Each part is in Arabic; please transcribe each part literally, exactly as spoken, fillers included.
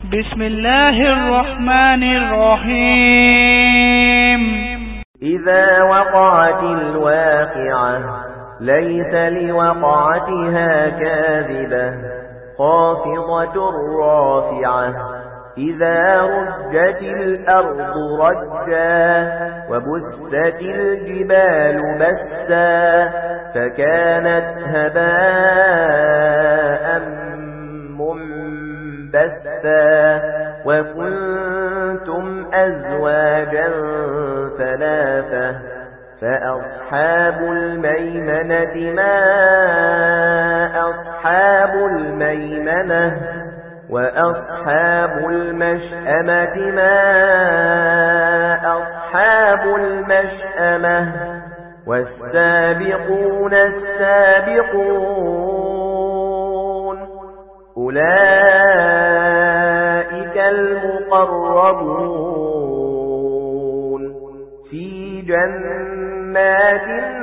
بسم الله الرحمن الرحيم. إذا وقعت الواقعة ليس لوقعتها كاذبة خافضة رافعة إذا رجت الأرض رجا وبست الجبال بسا فكانت هباء منبثا وكنتم أزواجا ثلاثة فأصحاب الميمنة ما أصحاب الميمنة وأصحاب المشأمة ما أصحاب المشأمة والسابقون السابقون أولئك المقربون في جنات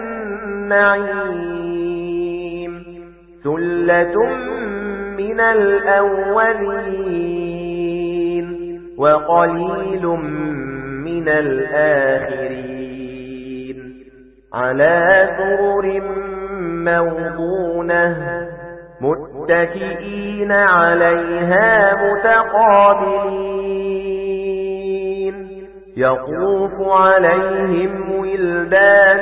النعيم ثلة من الأولين وقليل من الآخرين على سرر موضونة متكئين عليها متقابلين يطوف عليهم ولدان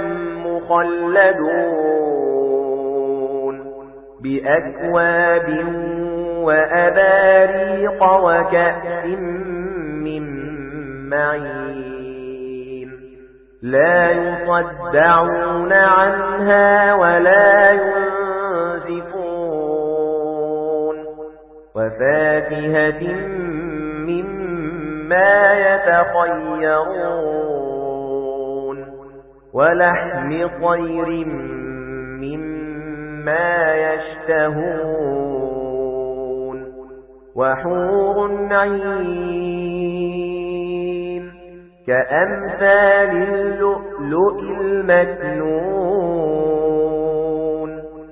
مخلدون بأكواب وأباريق وكأس من معين لا يصدعون عنها ولا ينزفون وفاكهة مما يتخيرون ولحم طير مما يشتهون وحور عين كأمثال اللؤلؤ المكنون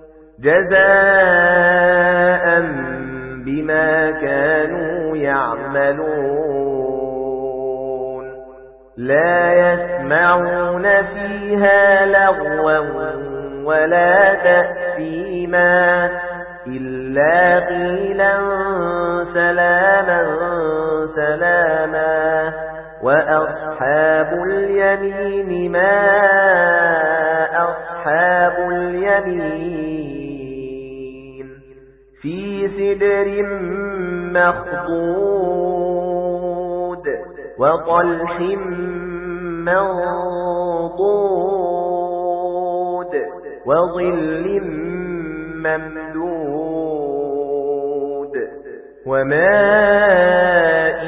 جزاء بما كانوا يعملون لا يسمعون فيها لغوا ولا تأثيما إلا قيلا سلاما سلاما وأصحاب اليمين ما أصحاب اليمين في سدر مخضود وطلح منضود وظل ممدود وماء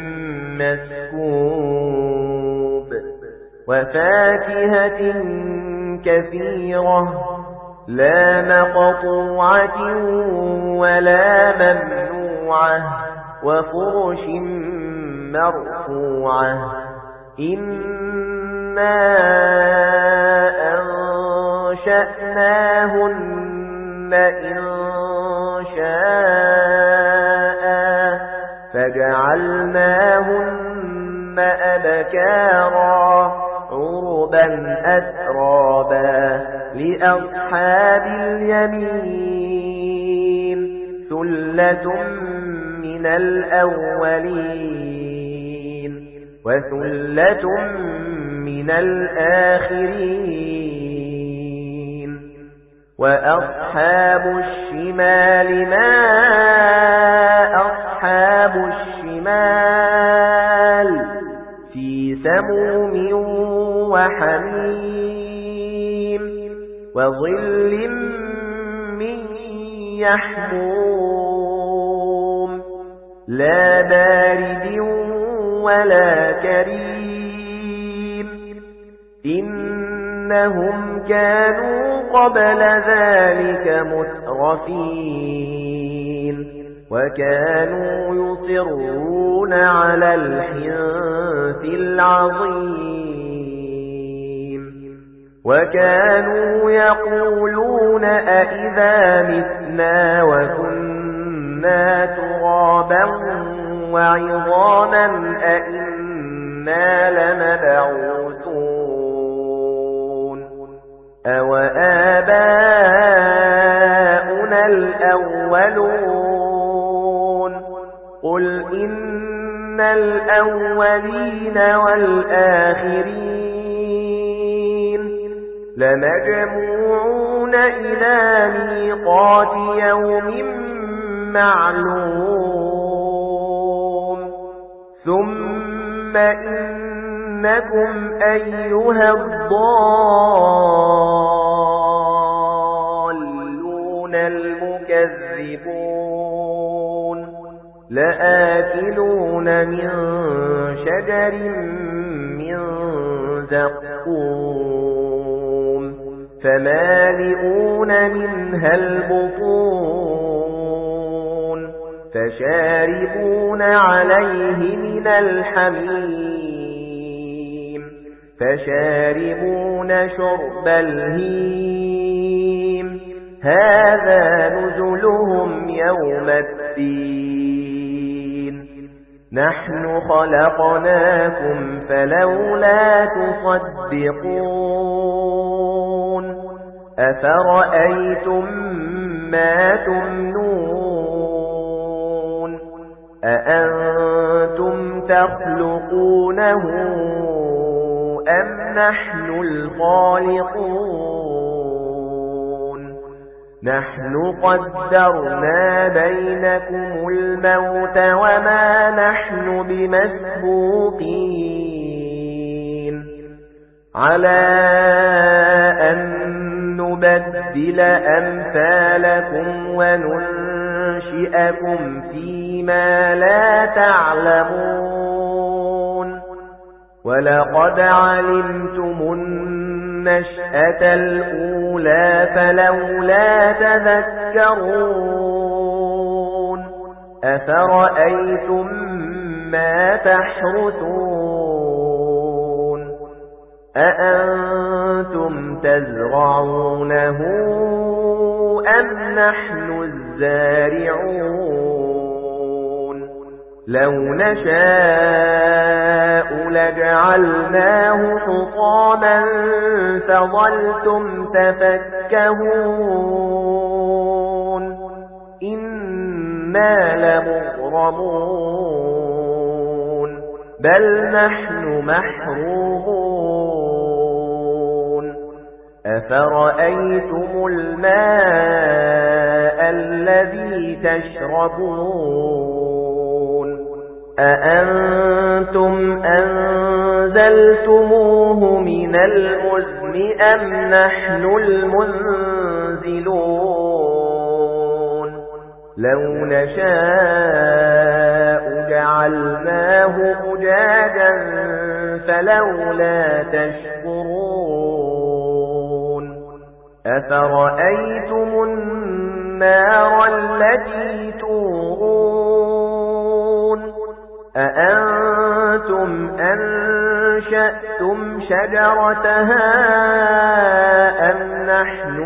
مسكوب وفاكهة كثيرة لا مقطوعة ولا ممنوعة وفرش مرفوعة إنا أنشأناهن إن شاء فجعلناهن أبكارا عربا أترابا لأصحاب اليمين ثلة من الأولين وثلة من الآخرين وأصحاب الشمال ما أصحاب الشمال في سموم وحميم وظل من يحموم لا بارد ولا كريم إنهم كانوا قبل ذلك مترفين وكانوا يصرون على الحنث العظيم وكانوا يقولون أئذا متنا وكنا ترابا وعظاما أئنا لمبعوثون أو آباؤنا الأولون قل إن الأولين والآخرين لمجموعون إلى ميقات يوم معلوم ثم إنكم أيها الضالون المكذبون لآكلون من شجر من زقوم فمالئون منها البطون فشاربون عليه من الحميم فشاربون شرب الهيم هذا نزلهم يوم الدين نحن خلقناكم فلولا تصدقون أفرأيتم ما تمنون أأنتم تخلقونه أم نحن الخالقون نحن قدرنا بينكم الموت وما نحن بمسبوقين على أن نبدل أمثالكم وننشئكم فيما لا تعلمون ولقد علمتم النشأة الأولى فلولا تذكرون أفرأيتم ما تحرثون أأنتم تزرعونه أم نحن الزارعون لو نشاء لجعلناه حطاما فظلتم تفكهون إنا لمغرمون بل نحن محرومون أفرأيتم الماء الذي تشربون أأنتم أنزلتموه من المزن أم نحن المنزلون لو نشاء جعلناه أجاجا فلولا تشكرون أفرأيتم النار التي تورون أأنتم أنشأتم شجرتها أم نحن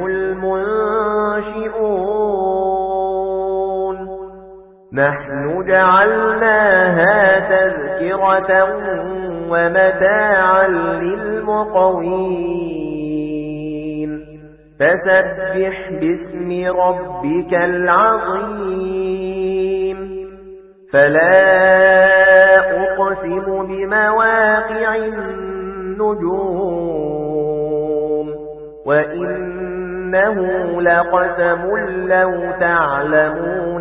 المنشئون نحن جعلناها تذكرة ومتاعا للمقوين فسبح باسم ربك العظيم فلا أقسم بمواقع النجوم وإنه لقسم لو تعلمون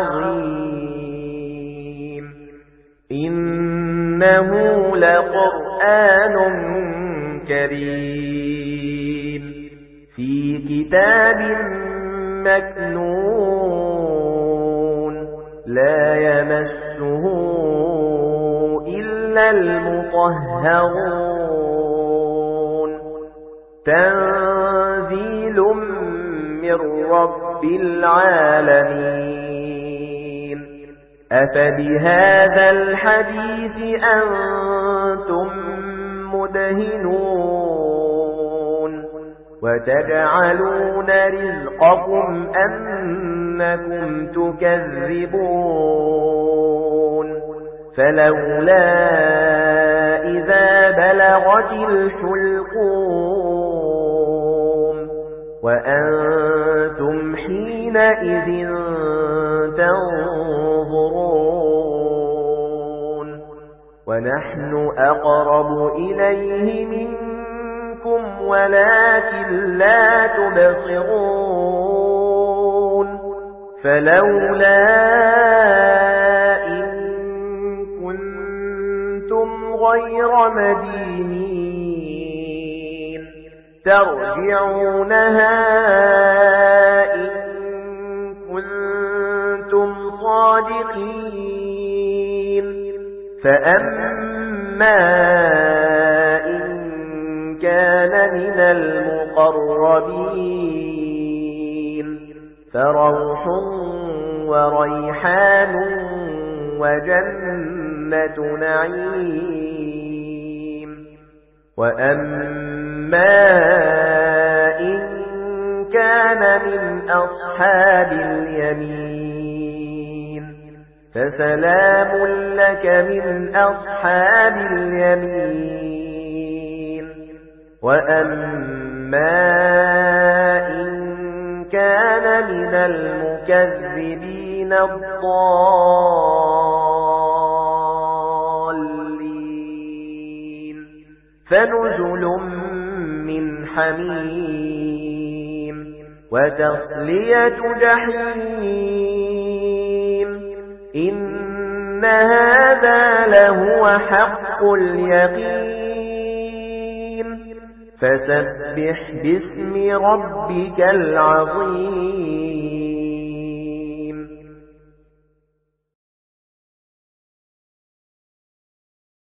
عظيم إنه لقرآن كريم في كتاب مكنون لا يمسه إلا المطهرون تنزيل من رب العالمين أفبهذا الحديث أنتم مدهنون وتجعلون رزقكم أنكم تكذبون فلولا إذا بلغت الحلقوم وأنتم حينئذ تنظرون ونحن أقرب إليه منكم ولكن لا تبصرون فلولا إن كنتم غير مدينين ترجعونها إن كنتم صادقين فأما إن كان من المقربين فروح وريحان وجنة نعيم وأما إن كان من أصحاب اليمين فسلام لك من أصحاب اليمين وأما إن كان من المكذبين الضالين فنزل من حميم وتصلية جحيم إن هذا لهو حق اليقين فسبح باسم ربك العظيم